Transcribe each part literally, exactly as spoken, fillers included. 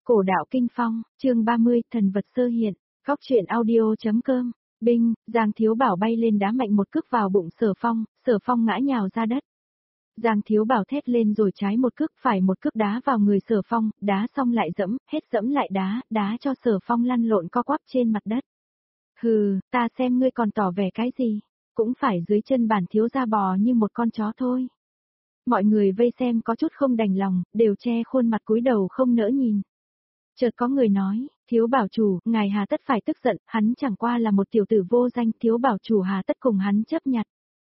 Cổ đạo kinh phong, chương ba mươi, thần vật sơ hiện, góc truyện audio.com, binh, Giang Thiếu Bảo bay lên đá mạnh một cước vào bụng Sở Phong, Sở Phong ngã nhào ra đất. Giang Thiếu Bảo thét lên rồi trái một cước phải một cước đá vào người Sở Phong, đá xong lại dẫm, hết dẫm lại đá, đá cho Sở Phong lăn lộn co quắp trên mặt đất. Hừ, ta xem ngươi còn tỏ vẻ cái gì, cũng phải dưới chân bản thiếu gia bò như một con chó thôi. Mọi người vây xem có chút không đành lòng, đều che khuôn mặt cúi đầu không nỡ nhìn. Chợt có người nói, Thiếu Bảo chủ, ngài hà tất phải tức giận, hắn chẳng qua là một tiểu tử vô danh, Thiếu Bảo chủ hà tất cùng hắn chấp nhặt.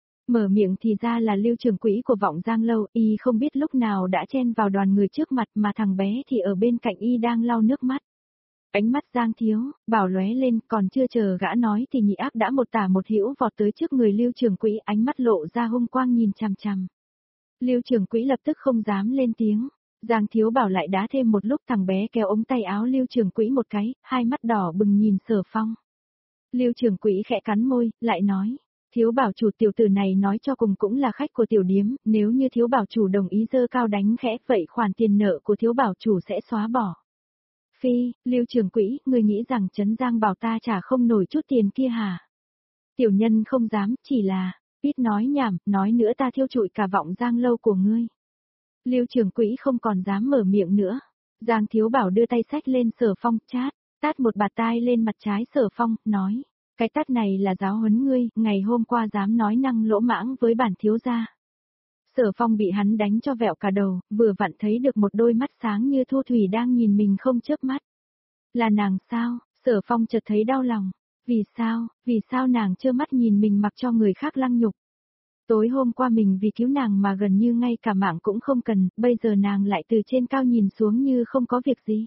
Mở miệng thì ra là Lưu trưởng quỹ của Vọng Giang lâu, y không biết lúc nào đã chen vào đoàn người trước mặt mà thằng bé thì ở bên cạnh y đang lau nước mắt. Ánh mắt Giang Thiếu Bảo lóe lên, còn chưa chờ gã nói thì nhị ác đã một tả một hữu vọt tới trước người Lưu trưởng quỹ, ánh mắt lộ ra hung quang nhìn chằm chằm. Lưu trưởng quỹ lập tức không dám lên tiếng. Giang Thiếu Bảo lại đá thêm một lúc, thằng bé kéo ống tay áo Lưu trưởng quỹ một cái, hai mắt đỏ bừng nhìn Sở Phong. Lưu trưởng quỹ khẽ cắn môi, lại nói, Thiếu Bảo chủ, tiểu tử này nói cho cùng cũng là khách của tiểu điếm, nếu như Thiếu Bảo chủ đồng ý giơ cao đánh khẽ, vậy khoản tiền nợ của Thiếu Bảo chủ sẽ xóa bỏ. Phi, Lưu trưởng quỹ, người nghĩ rằng Trấn Giang bảo ta trả không nổi chút tiền kia hả? Tiểu nhân không dám, chỉ là, ít nói nhảm, nói nữa ta thiêu trụi cả Vọng Giang lâu của ngươi. Lưu trưởng quỹ không còn dám mở miệng nữa. Giang Thiếu Bảo đưa tay xách lên Sở Phong, chát, tát một bạt tai lên mặt trái Sở Phong, nói, cái tát này là giáo huấn ngươi, ngày hôm qua dám nói năng lỗ mãng với bản thiếu gia. Sở Phong bị hắn đánh cho vẹo cả đầu, vừa vặn thấy được một đôi mắt sáng như thu thủy đang nhìn mình không chớp mắt. Là nàng sao? Sở Phong chợt thấy đau lòng. Vì sao, vì sao nàng trơ mắt nhìn mình mặc cho người khác lăng nhục? Tối hôm qua mình vì cứu nàng mà gần như ngay cả mạng cũng không cần, bây giờ nàng lại từ trên cao nhìn xuống như không có việc gì.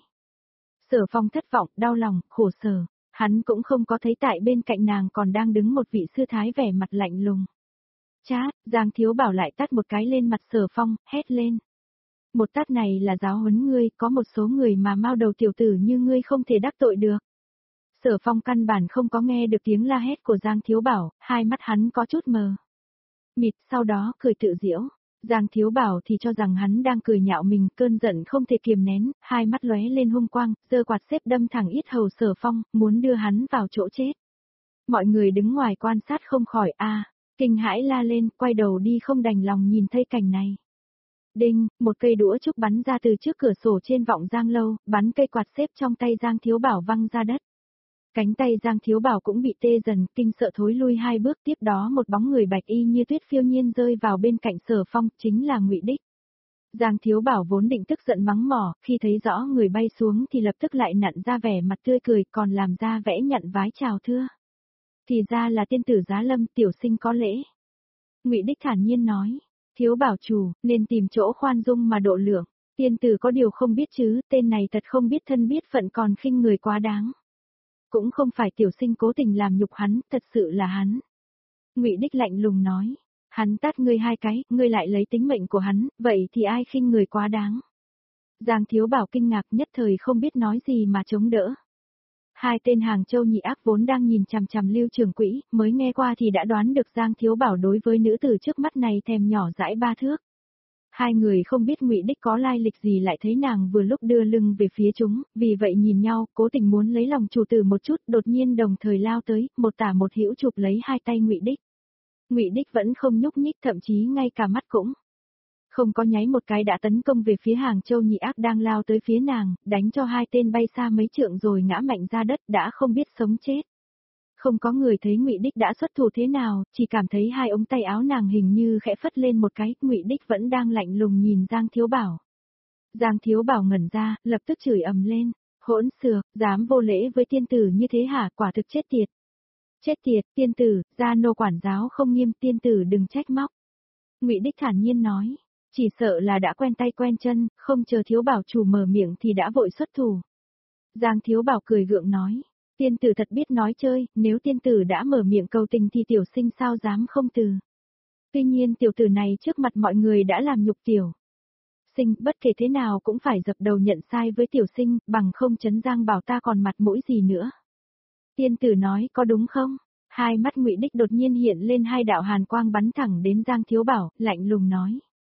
Sở Phong thất vọng, đau lòng, khổ sở, hắn cũng không có thấy tại bên cạnh nàng còn đang đứng một vị sư thái vẻ mặt lạnh lùng. Chát, Giang Thiếu Bảo lại tát một cái lên mặt Sở Phong, hét lên. Một tát này là giáo huấn ngươi, có một số người mà mao đầu tiểu tử như ngươi không thể đắc tội được. Sở Phong căn bản không có nghe được tiếng la hét của Giang Thiếu Bảo, hai mắt hắn có chút mờ mịt, sau đó cười tự giễu. Giang Thiếu Bảo thì cho rằng hắn đang cười nhạo mình, cơn giận không thể kiềm nén, hai mắt lóe lên hung quang, giơ quạt xếp đâm thẳng yết hầu Sở Phong, muốn đưa hắn vào chỗ chết. Mọi người đứng ngoài quan sát không khỏi a, à, kinh hãi la lên, quay đầu đi không đành lòng nhìn thấy cảnh này. Đinh, một cây đũa trúc bắn ra từ trước cửa sổ trên Vọng Giang lâu, bắn cây quạt xếp trong tay Giang Thiếu Bảo văng ra đất. Cánh tay Giang Thiếu Bảo cũng bị tê dần, kinh sợ thối lui hai bước, tiếp đó một bóng người bạch y như tuyết phiêu nhiên rơi vào bên cạnh Sở Phong, chính là Ngụy Đích. Giang Thiếu Bảo vốn định tức giận mắng mỏ, khi thấy rõ người bay xuống thì lập tức lại nặn ra vẻ mặt tươi cười, còn làm ra vẽ nhận vái chào thưa. Thì ra là tiên tử Giá Lâm, tiểu sinh có lễ. Ngụy Đích thản nhiên nói, Thiếu Bảo chủ, nên tìm chỗ khoan dung mà độ lượng, tiên tử có điều không biết chứ, tên này thật không biết thân biết phận còn khinh người quá đáng. Cũng không phải tiểu sinh cố tình làm nhục hắn, thật sự là hắn. Ngụy Đích lạnh lùng nói, hắn tát ngươi hai cái, ngươi lại lấy tính mệnh của hắn, vậy thì ai khinh người quá đáng. Giang Thiếu Bảo kinh ngạc nhất thời không biết nói gì mà chống đỡ. Hai tên Hàng Châu nhị ác vốn đang nhìn chằm chằm Lưu trưởng quỹ, mới nghe qua thì đã đoán được Giang Thiếu Bảo đối với nữ tử trước mắt này thèm nhỏ dãi ba thước. Hai người không biết Ngụy Đích có lai lịch gì lại thấy nàng vừa lúc đưa lưng về phía chúng, vì vậy nhìn nhau, cố tình muốn lấy lòng chủ tử một chút, đột nhiên đồng thời lao tới, một tả một hữu chụp lấy hai tay Ngụy Đích. Ngụy Đích vẫn không nhúc nhích, thậm chí ngay cả mắt cũng không có nháy một cái đã tấn công về phía Hàng Châu nhị ác đang lao tới phía nàng, đánh cho hai tên bay xa mấy trượng rồi ngã mạnh ra đất, đã không biết sống chết. Không có người thấy Ngụy Đích đã xuất thủ thế nào, chỉ cảm thấy hai ống tay áo nàng hình như khẽ phất lên một cái, Ngụy Đích vẫn đang lạnh lùng nhìn Giang Thiếu Bảo. Giang Thiếu Bảo ngẩn ra, lập tức chửi ầm lên, hỗn xược, dám vô lễ với tiên tử như thế hả, quả thực chết tiệt. Chết tiệt, tiên tử, gia nô quản giáo không nghiêm, tiên tử đừng trách móc. Ngụy Đích thản nhiên nói, chỉ sợ là đã quen tay quen chân, không chờ Thiếu Bảo chủ mở miệng thì đã vội xuất thủ. Giang Thiếu Bảo cười gượng nói, tiên tử thật biết nói chơi, nếu tiên tử đã mở miệng cầu tình thì tiểu sinh sao dám không từ. Tuy nhiên tiểu tử này trước mặt mọi người đã làm nhục tiểu sinh, bất kể thế nào cũng phải dập đầu nhận sai với tiểu sinh, bằng không Trấn Giang bảo ta còn mặt mũi gì nữa. Tiên tử nói có đúng không? Hai mắt Ngụy Đích đột nhiên hiện lên hai đạo hàn quang bắn thẳng đến Giang Thiếu Bảo, lạnh lùng nói.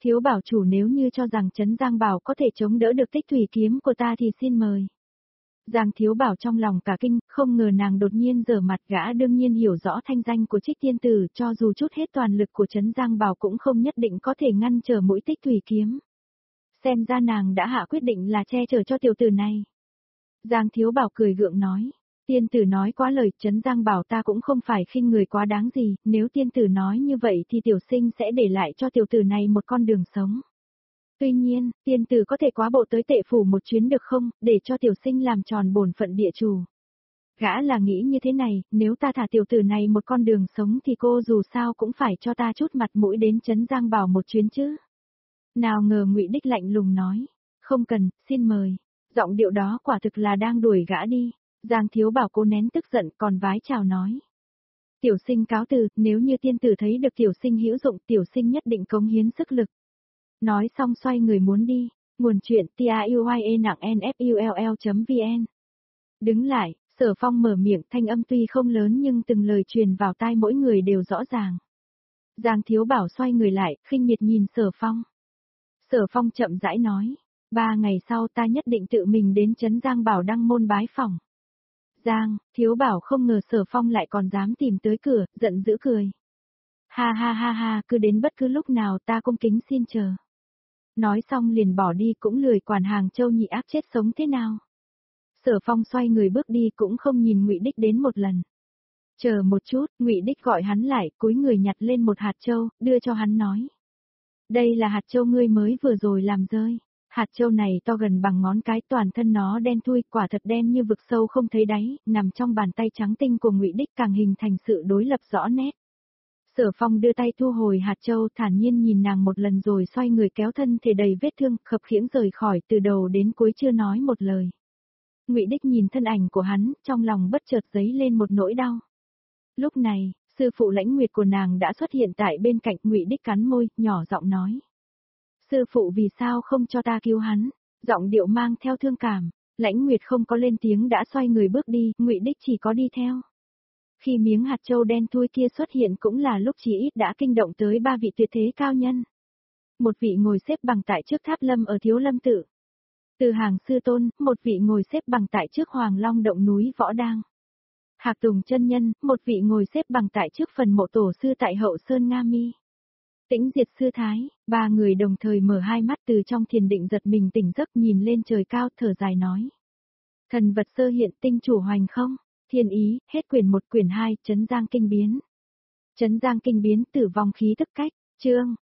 Thiếu bảo chủ nếu như cho rằng Trấn Giang Bảo có thể chống đỡ được tích thủy kiếm của ta thì xin mời. Giang Thiếu Bảo trong lòng cả kinh, không ngờ nàng đột nhiên giở mặt, gã đương nhiên hiểu rõ thanh danh của Trích Tiên Tử, cho dù chút hết toàn lực của Trấn Giang Bảo cũng không nhất định có thể ngăn trở mũi tích thủy kiếm. Xem ra nàng đã hạ quyết định là che chở cho tiểu tử này. Giang Thiếu Bảo cười gượng nói. Tiên tử nói quá lời, Trấn Giang Bảo ta cũng không phải khinh người quá đáng gì, nếu tiên tử nói như vậy thì tiểu sinh sẽ để lại cho tiểu tử này một con đường sống. Tuy nhiên, tiên tử có thể quá bộ tới tệ phủ một chuyến được không, để cho tiểu sinh làm tròn bổn phận địa chủ. Gã là nghĩ như thế này, nếu ta thả tiểu tử này một con đường sống thì cô dù sao cũng phải cho ta chút mặt mũi đến Trấn Giang Bảo một chuyến chứ. Nào ngờ Ngụy Đích lạnh lùng nói, không cần, xin mời. Giọng điệu đó quả thực là đang đuổi gã đi. Giang Thiếu Bảo cố nén tức giận còn vái chào nói. Tiểu sinh cáo từ, nếu như tiên tử thấy được tiểu sinh hữu dụng, tiểu sinh nhất định cống hiến sức lực. Nói xong xoay người muốn đi. Nguồn truyện T A U Y E nặng N F U L L chấm V N. Đứng lại, Sở Phong mở miệng, thanh âm tuy không lớn nhưng từng lời truyền vào tai mỗi người đều rõ ràng. Giang Thiếu Bảo xoay người lại, khinh miệt nhìn Sở Phong. Sở Phong chậm rãi nói. Ba ngày sau ta nhất định tự mình đến Trấn Giang Bảo đăng môn bái phỏng. Giang, Thiếu Bảo không ngờ Sở Phong lại còn dám tìm tới cửa, giận dữ cười. Ha ha ha ha, cứ đến bất cứ lúc nào ta cung kính xin chờ. Nói xong liền bỏ đi cũng lười quản Hàng Châu nhị áp chết sống thế nào. Sở Phong xoay người bước đi cũng không nhìn Ngụy Đích đến một lần. Chờ một chút, Ngụy Đích gọi hắn lại, cúi người nhặt lên một hạt châu, đưa cho hắn nói. Đây là hạt châu ngươi mới vừa rồi làm rơi. Hạt châu này to gần bằng ngón cái, toàn thân nó đen thui, quả thật đen như vực sâu không thấy đáy, nằm trong bàn tay trắng tinh của Ngụy Đích càng hình thành sự đối lập rõ nét. Sở Phong đưa tay thu hồi hạt châu, thản nhiên nhìn nàng một lần rồi xoay người kéo thân thể đầy vết thương, khập khiễng rời khỏi, từ đầu đến cuối chưa nói một lời. Ngụy Đích nhìn thân ảnh của hắn, trong lòng bất chợt dấy lên một nỗi đau. Lúc này, sư phụ Lãnh Nguyệt của nàng đã xuất hiện tại bên cạnh. Ngụy Đích cắn môi, nhỏ giọng nói. Sư phụ vì sao không cho ta cứu hắn? Giọng điệu mang theo thương cảm. Lãnh Nguyệt không có lên tiếng đã xoay người bước đi, Ngụy Đích chỉ có đi theo. Khi miếng hạt châu đen thui kia xuất hiện cũng là lúc chỉ ít đã kinh động tới ba vị tuyệt thế cao nhân. Một vị ngồi xếp bằng tại trước Tháp Lâm ở Thiếu Lâm Tự. Từ Hàng Sư Tôn, một vị ngồi xếp bằng tại trước Hoàng Long Động núi Võ Đang. Hạc Tùng chân nhân, một vị ngồi xếp bằng tại trước phần mộ tổ sư tại Hậu Sơn Nga Mi. Tĩnh Diệt Sư Thái, ba người đồng thời mở hai mắt từ trong thiền định giật mình tỉnh giấc, nhìn lên trời cao thở dài nói. Thần vật sơ hiện, tinh chủ hoành không? Thiên ý, hết quyển một quyển hai, Trấn Giang Kinh Biến. Trấn Giang Kinh Biến, tử vong khí tức cách, chương